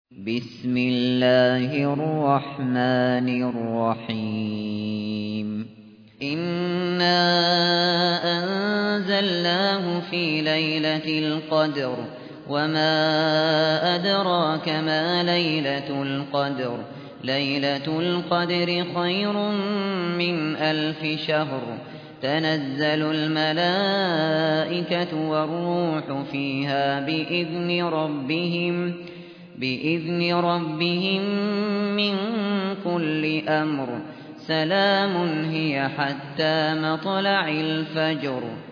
بسم الله الرحمن الرحيم إنا أنزلناه في ليلة القدر وما أدراك ما ليلة القدر ليلة القدر خير من 1000 شهر تنزل الملائكة والروح فيها بإذن ربهم من كل أمر سلام هي حتى مطلع الفجر